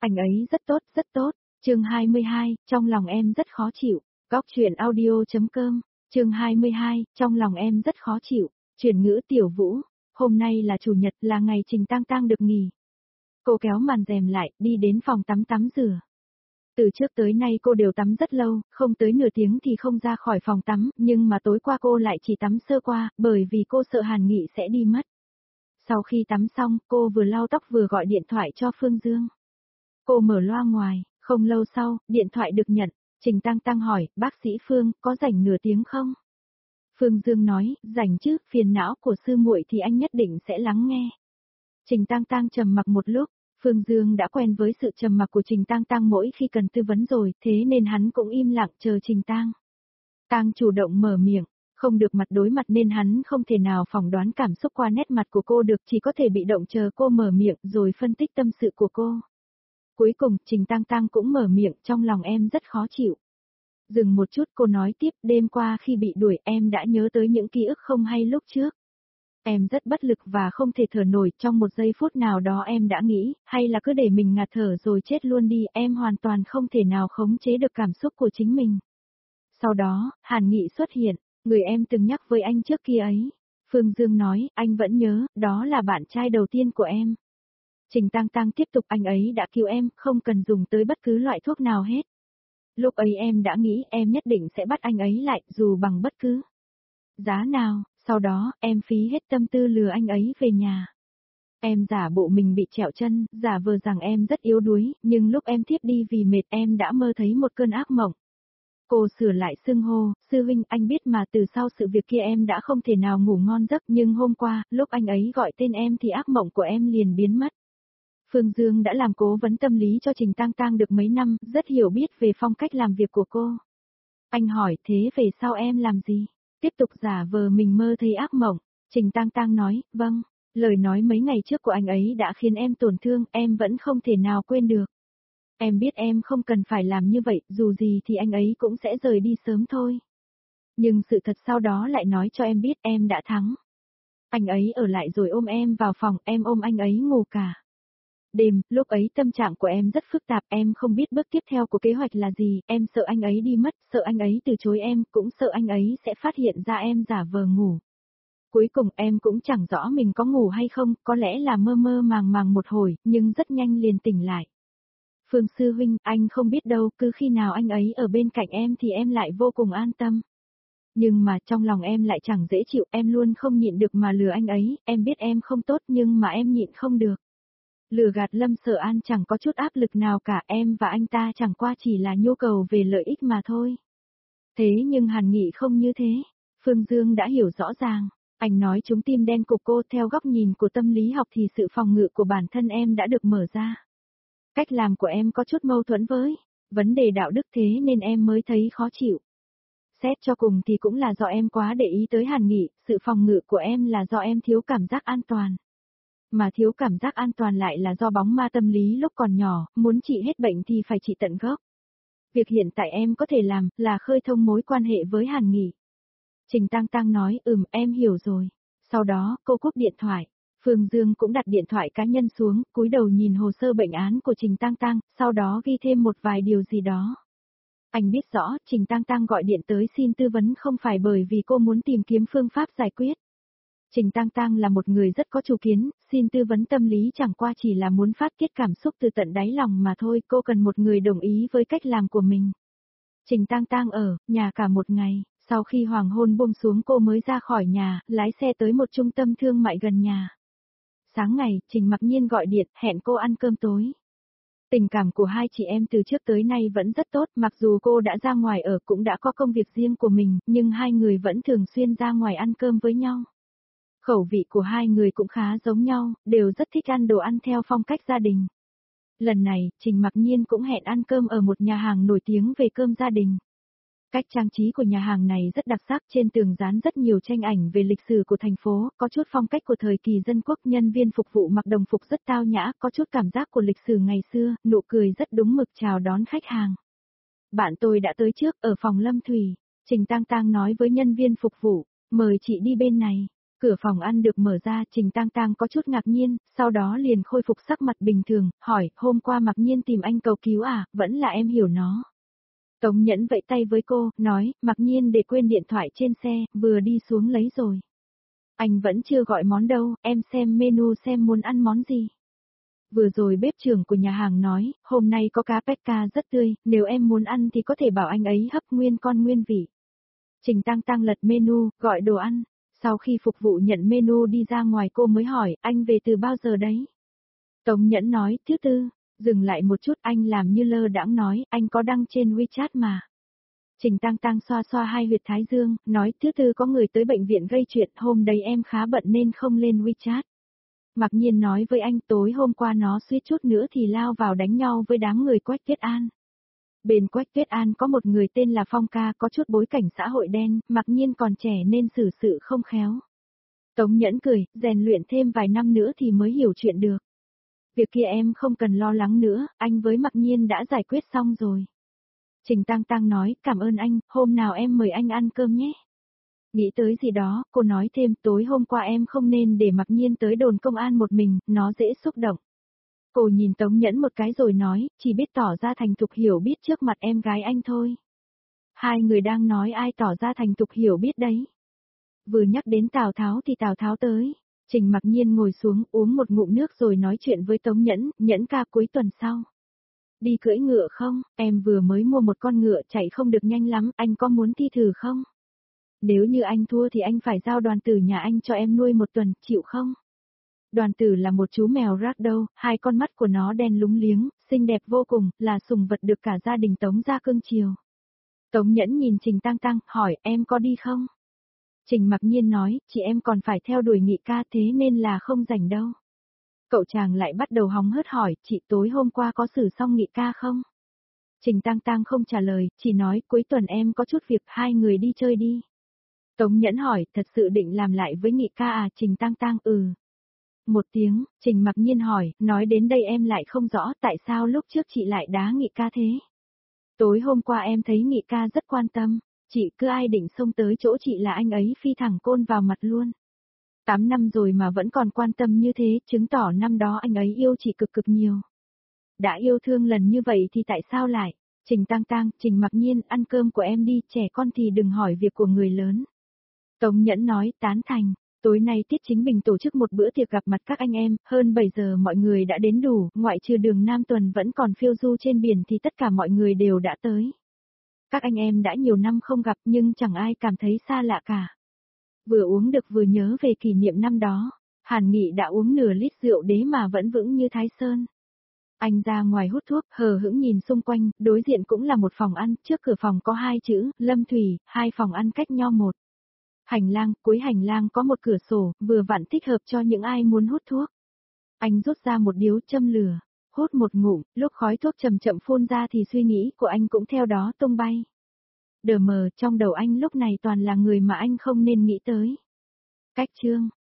Anh ấy rất tốt, rất tốt. Chương 22, trong lòng em rất khó chịu. Góc truyện audio.com. Chương 22, trong lòng em rất khó chịu. Chuyển ngữ Tiểu Vũ. Hôm nay là chủ nhật, là ngày Trình Tang Tang được nghỉ. Cô kéo màn rèm lại, đi đến phòng tắm tắm rửa. Từ trước tới nay cô đều tắm rất lâu, không tới nửa tiếng thì không ra khỏi phòng tắm, nhưng mà tối qua cô lại chỉ tắm sơ qua, bởi vì cô sợ Hàn Nghị sẽ đi mất. Sau khi tắm xong, cô vừa lau tóc vừa gọi điện thoại cho Phương Dương. Cô mở loa ngoài, không lâu sau, điện thoại được nhận, Trình Tang Tang hỏi, bác sĩ Phương, có rảnh nửa tiếng không? Phương Dương nói, rảnh chứ, phiền não của sư muội thì anh nhất định sẽ lắng nghe. Trình Tang Tang trầm mặc một lúc, Phương Dương đã quen với sự trầm mặc của Trình Tang Tang mỗi khi cần tư vấn rồi, thế nên hắn cũng im lặng chờ Trình Tang Tang chủ động mở miệng, không được mặt đối mặt nên hắn không thể nào phỏng đoán cảm xúc qua nét mặt của cô được, chỉ có thể bị động chờ cô mở miệng rồi phân tích tâm sự của cô. Cuối cùng, Trình Tang Tang cũng mở miệng, trong lòng em rất khó chịu. Dừng một chút cô nói tiếp, đêm qua khi bị đuổi em đã nhớ tới những ký ức không hay lúc trước. Em rất bất lực và không thể thở nổi, trong một giây phút nào đó em đã nghĩ, hay là cứ để mình ngạt thở rồi chết luôn đi, em hoàn toàn không thể nào khống chế được cảm xúc của chính mình. Sau đó, Hàn Nghị xuất hiện, người em từng nhắc với anh trước kia ấy. Phương Dương nói, anh vẫn nhớ, đó là bạn trai đầu tiên của em. Trình Tang Tang tiếp tục, anh ấy đã cứu em, không cần dùng tới bất cứ loại thuốc nào hết. Lúc ấy em đã nghĩ em nhất định sẽ bắt anh ấy lại, dù bằng bất cứ giá nào, sau đó, em phí hết tâm tư lừa anh ấy về nhà. Em giả bộ mình bị trẹo chân, giả vờ rằng em rất yếu đuối, nhưng lúc em thiếp đi vì mệt em đã mơ thấy một cơn ác mộng. Cô sửa lại xưng hô, sư huynh anh biết mà từ sau sự việc kia em đã không thể nào ngủ ngon giấc, nhưng hôm qua, lúc anh ấy gọi tên em thì ác mộng của em liền biến mất. Phương Dương đã làm cố vấn tâm lý cho Trình Tang Tang được mấy năm, rất hiểu biết về phong cách làm việc của cô. Anh hỏi thế về sau em làm gì? Tiếp tục giả vờ mình mơ thấy ác mộng. Trình Tang Tang nói, vâng, lời nói mấy ngày trước của anh ấy đã khiến em tổn thương, em vẫn không thể nào quên được. Em biết em không cần phải làm như vậy, dù gì thì anh ấy cũng sẽ rời đi sớm thôi. Nhưng sự thật sau đó lại nói cho em biết em đã thắng. Anh ấy ở lại rồi ôm em vào phòng, em ôm anh ấy ngủ cả đêm, lúc ấy tâm trạng của em rất phức tạp, em không biết bước tiếp theo của kế hoạch là gì, em sợ anh ấy đi mất, sợ anh ấy từ chối em, cũng sợ anh ấy sẽ phát hiện ra em giả vờ ngủ. Cuối cùng em cũng chẳng rõ mình có ngủ hay không, có lẽ là mơ mơ màng màng một hồi, nhưng rất nhanh liền tỉnh lại. Phương sư huynh, anh không biết đâu, cứ khi nào anh ấy ở bên cạnh em thì em lại vô cùng an tâm. Nhưng mà trong lòng em lại chẳng dễ chịu, em luôn không nhịn được mà lừa anh ấy, em biết em không tốt nhưng mà em nhịn không được. Lừa gạt Lâm Sở An chẳng có chút áp lực nào cả, em và anh ta chẳng qua chỉ là nhu cầu về lợi ích mà thôi. Thế nhưng Hàn Nghị không như thế, Phương Dương đã hiểu rõ ràng, anh nói trúng tim đen của cô, theo góc nhìn của tâm lý học thì sự phòng ngự của bản thân em đã được mở ra. Cách làm của em có chút mâu thuẫn với vấn đề đạo đức, thế nên em mới thấy khó chịu. Xét cho cùng thì cũng là do em quá để ý tới Hàn Nghị, sự phòng ngự của em là do em thiếu cảm giác an toàn. Mà thiếu cảm giác an toàn lại là do bóng ma tâm lý lúc còn nhỏ, muốn trị hết bệnh thì phải trị tận gốc. Việc hiện tại em có thể làm, là khơi thông mối quan hệ với Hàn Nghị. Trình Tang Tang nói, em hiểu rồi. Sau đó, cô cúp điện thoại. Phương Dương cũng đặt điện thoại cá nhân xuống, cúi đầu nhìn hồ sơ bệnh án của Trình Tang Tang, sau đó ghi thêm một vài điều gì đó. Anh biết rõ, Trình Tang Tang gọi điện tới xin tư vấn không phải bởi vì cô muốn tìm kiếm phương pháp giải quyết. Trình Tang Tang là một người rất có chủ kiến, xin tư vấn tâm lý chẳng qua chỉ là muốn phát tiết cảm xúc từ tận đáy lòng mà thôi, cô cần một người đồng ý với cách làm của mình. Trình Tang Tang ở nhà cả một ngày, sau khi hoàng hôn buông xuống cô mới ra khỏi nhà, lái xe tới một trung tâm thương mại gần nhà. Sáng ngày, Trình Mặc Nhiên gọi điện, hẹn cô ăn cơm tối. Tình cảm của hai chị em từ trước tới nay vẫn rất tốt, mặc dù cô đã ra ngoài ở cũng đã có công việc riêng của mình, nhưng hai người vẫn thường xuyên ra ngoài ăn cơm với nhau. Khẩu vị của hai người cũng khá giống nhau, đều rất thích ăn đồ ăn theo phong cách gia đình. Lần này, Trình Mặc Nhiên cũng hẹn ăn cơm ở một nhà hàng nổi tiếng về cơm gia đình. Cách trang trí của nhà hàng này rất đặc sắc, trên tường dán rất nhiều tranh ảnh về lịch sử của thành phố, có chút phong cách của thời kỳ dân quốc, nhân viên phục vụ mặc đồng phục rất tao nhã, có chút cảm giác của lịch sử ngày xưa, nụ cười rất đúng mực chào đón khách hàng. Bạn tôi đã tới trước, ở phòng Lâm Thủy, Trình Tang Tang nói với nhân viên phục vụ, mời chị đi bên này. Cửa phòng ăn được mở ra, Trình Tang Tang có chút ngạc nhiên, sau đó liền khôi phục sắc mặt bình thường, hỏi, hôm qua Mặc Nhiên tìm anh cầu cứu à, vẫn là em hiểu nó. Tống Nhẫn vẫy tay với cô, nói, Mặc Nhiên để quên điện thoại trên xe, vừa đi xuống lấy rồi. Anh vẫn chưa gọi món đâu, em xem menu xem muốn ăn món gì. Vừa rồi bếp trưởng của nhà hàng nói, hôm nay có cá Pecca rất tươi, nếu em muốn ăn thì có thể bảo anh ấy hấp nguyên con nguyên vị. Trình Tang Tang lật menu, gọi đồ ăn. Sau khi phục vụ nhận menu đi ra ngoài cô mới hỏi, anh về từ bao giờ đấy? Tống Nhẫn nói, thứ tư. Dừng lại một chút, anh làm như lơ đãng nói, anh có đăng trên WeChat mà. Trình Tang Tang xoa xoa hai huyệt thái dương, nói, thứ tư có người tới bệnh viện gây chuyện, hôm đấy em khá bận nên không lên WeChat. Mặc nhiên nói với anh, tối hôm qua nó suýt chút nữa thì lao vào đánh nhau với đám người Quách Tuyết An. Bên Quách Tuyết An có một người tên là Phong Ca có chút bối cảnh xã hội đen, Mặc nhiên còn trẻ nên xử sự không khéo. Tống Nhẫn cười, rèn luyện thêm vài năm nữa thì mới hiểu chuyện được. Việc kia em không cần lo lắng nữa, anh với Mặc nhiên đã giải quyết xong rồi. Trình Tang Tang nói, cảm ơn anh, hôm nào em mời anh ăn cơm nhé. Nghĩ tới gì đó, cô nói thêm, tối hôm qua em không nên để Mặc nhiên tới đồn công an một mình, nó dễ xúc động. Cô nhìn Tống Nhẫn một cái rồi nói, chỉ biết tỏ ra thành thục hiểu biết trước mặt em gái anh thôi. Hai người đang nói ai tỏ ra thành thục hiểu biết đấy. Vừa nhắc đến Tào Tháo thì Tào Tháo tới. Trình Mặc Nhiên ngồi xuống uống một ngụm nước rồi nói chuyện với Tống Nhẫn, Nhẫn ca cuối tuần sau. Đi cưỡi ngựa không, em vừa mới mua một con ngựa chạy không được nhanh lắm, anh có muốn thi thử không? Nếu như anh thua thì anh phải giao Đoàn Tử nhà anh cho em nuôi một tuần, chịu không? Đoàn Tử là một chú mèo ragdoll, hai con mắt của nó đen lúng liếng, xinh đẹp vô cùng, là sủng vật được cả gia đình Tống gia cưng chiều. Tống Nhẫn nhìn Trình Tang Tang, hỏi em có đi không? Trình Mặc Nhiên nói, chị em còn phải theo đuổi nghị ca thế nên là không rảnh đâu. Cậu chàng lại bắt đầu hóng hớt hỏi, chị tối hôm qua có xử xong nghị ca không? Trình Tang Tang không trả lời, chỉ nói cuối tuần em có chút việc, hai người đi chơi đi. Tống Nhẫn hỏi, thật sự định làm lại với nghị ca à? Trình Tang Tang một tiếng, Trình Mặc Nhiên hỏi, nói đến đây em lại không rõ tại sao lúc trước chị lại đá nghị ca thế. Tối hôm qua em thấy nghị ca rất quan tâm, chị cứ ai định xông tới chỗ chị là anh ấy phi thẳng côn vào mặt luôn. 8 năm rồi mà vẫn còn quan tâm như thế, chứng tỏ năm đó anh ấy yêu chị cực cực nhiều. Đã yêu thương lần như vậy thì tại sao lại? Trình Tang Tang, Trình Mặc Nhiên, ăn cơm của em đi, trẻ con thì đừng hỏi việc của người lớn. Tống Nhẫn nói, tán thành. Tối nay Tiết Chính Bình tổ chức một bữa tiệc gặp mặt các anh em, hơn 7 giờ mọi người đã đến đủ, ngoại trừ Đường Nam Tuần vẫn còn phiêu du trên biển thì tất cả mọi người đều đã tới. Các anh em đã nhiều năm không gặp nhưng chẳng ai cảm thấy xa lạ cả. Vừa uống được vừa nhớ về kỷ niệm năm đó, Hàn Nghị đã uống nửa lít rượu đế mà vẫn vững như Thái Sơn. Anh ra ngoài hút thuốc, hờ hững nhìn xung quanh, đối diện cũng là một phòng ăn, trước cửa phòng có hai chữ, Lâm Thủy, hai phòng ăn cách nhau một. Hành lang, cuối hành lang có một cửa sổ, vừa vặn thích hợp cho những ai muốn hút thuốc. Anh rút ra một điếu châm lửa, hút một ngụm, lúc khói thuốc chậm chậm phun ra thì suy nghĩ của anh cũng theo đó tung bay. Đờ mờ, trong đầu anh lúc này toàn là người mà anh không nên nghĩ tới. Cách chương